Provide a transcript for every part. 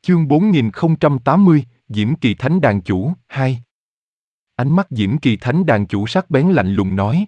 Chương 4080, Diễm Kỳ Thánh Đàn Chủ, 2. Ánh mắt Diễm Kỳ Thánh Đàn Chủ sắc bén lạnh lùng nói.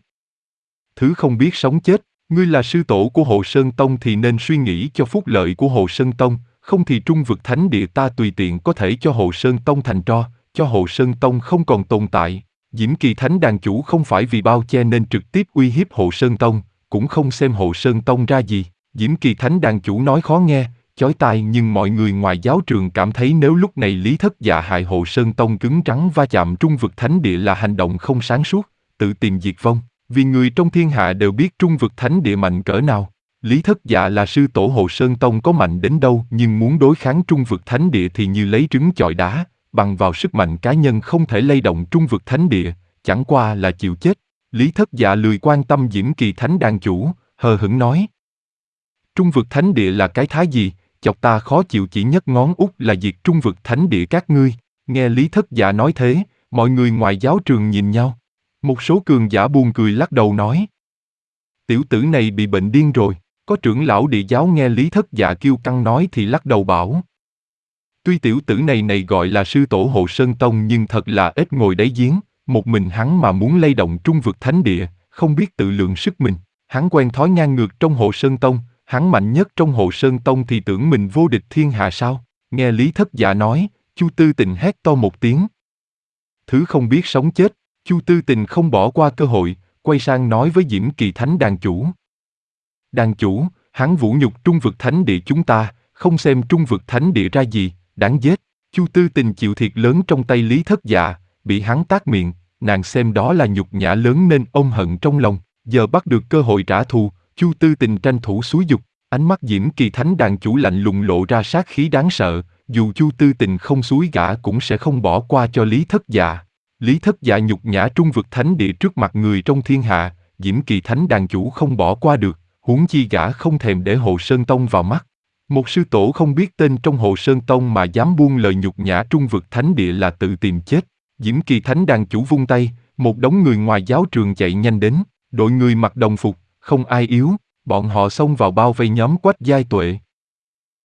Thứ không biết sống chết, ngươi là sư tổ của Hồ Sơn Tông thì nên suy nghĩ cho phúc lợi của Hồ Sơn Tông, không thì trung vực thánh địa ta tùy tiện có thể cho Hồ Sơn Tông thành tro, cho Hồ Sơn Tông không còn tồn tại. Diễm Kỳ Thánh Đàn Chủ không phải vì bao che nên trực tiếp uy hiếp Hồ Sơn Tông, cũng không xem Hồ Sơn Tông ra gì. Diễm Kỳ Thánh Đàn Chủ nói khó nghe, chói tai, nhưng mọi người ngoài giáo trường cảm thấy nếu lúc này Lý Thất Dạ hại Hồ Sơn Tông cứng rắn va chạm trung vực thánh địa là hành động không sáng suốt, tự tìm diệt vong, vì người trong thiên hạ đều biết trung vực thánh địa mạnh cỡ nào. Lý Thất Dạ là sư tổ Hồ Sơn Tông có mạnh đến đâu, nhưng muốn đối kháng trung vực thánh địa thì như lấy trứng chọi đá, bằng vào sức mạnh cá nhân không thể lay động trung vực thánh địa, chẳng qua là chịu chết. Lý Thất Dạ lười quan tâm Diễm Kỳ Thánh Đàn Chủ, hờ hững nói. Trung vực thánh địa là cái thái gì, chọc ta khó chịu chỉ nhất ngón út là diệt trung vực thánh địa các ngươi. Nghe Lý Thất Dạ nói thế, mọi người ngoài giáo trường nhìn nhau. Một số cường giả buồn cười lắc đầu nói. Tiểu tử này bị bệnh điên rồi. Có trưởng lão địa giáo nghe Lý Thất Dạ kiêu căng nói thì lắc đầu bảo. Tuy tiểu tử này gọi là sư tổ Hồ Sơn Tông nhưng thật là ít ngồi đáy giếng, một mình hắn mà muốn lay động trung vực thánh địa, không biết tự lượng sức mình. Hắn quen thói ngang ngược trong Hồ Sơn Tông, hắn mạnh nhất trong Hồ Sơn Tông thì tưởng mình vô địch thiên hạ sao? Nghe Lý Thất Dạ nói, Chu Tư Tình hét to một tiếng. Thứ không biết sống chết, Chu Tư Tình không bỏ qua cơ hội, quay sang nói với Diễm Kỳ Thánh Đàn Chủ. Đàn chủ, hắn vũ nhục trung vực thánh địa chúng ta, không xem trung vực thánh địa ra gì, đáng giết. Chu Tư Tình chịu thiệt lớn trong tay Lý Thất Dạ, bị hắn tát miệng, nàng xem đó là nhục nhã lớn nên ôm hận trong lòng, giờ bắt được cơ hội trả thù, Chu Tư Tình tranh thủ xúi giục, ánh mắt Diễm Kỳ Thánh Đàn Chủ lạnh lùng lộ ra sát khí đáng sợ, dù Chu Tư Tình không xúi gã cũng sẽ không bỏ qua cho Lý Thất Dạ. Lý Thất Dạ nhục nhã trung vực thánh địa trước mặt người trong thiên hạ, Diễm Kỳ Thánh Đàn Chủ không bỏ qua được. Huống chi gã không thèm để Hồ Sơn Tông vào mắt. Một sư tổ không biết tên trong Hồ Sơn Tông mà dám buông lời nhục nhã trung vực thánh địa là tự tìm chết. Diễm Kỳ Thánh Đàn Chủ vung tay, một đống người ngoài giáo trường chạy nhanh đến, đội người mặc đồng phục, không ai yếu, bọn họ xông vào bao vây nhóm Quách Giai Tuệ.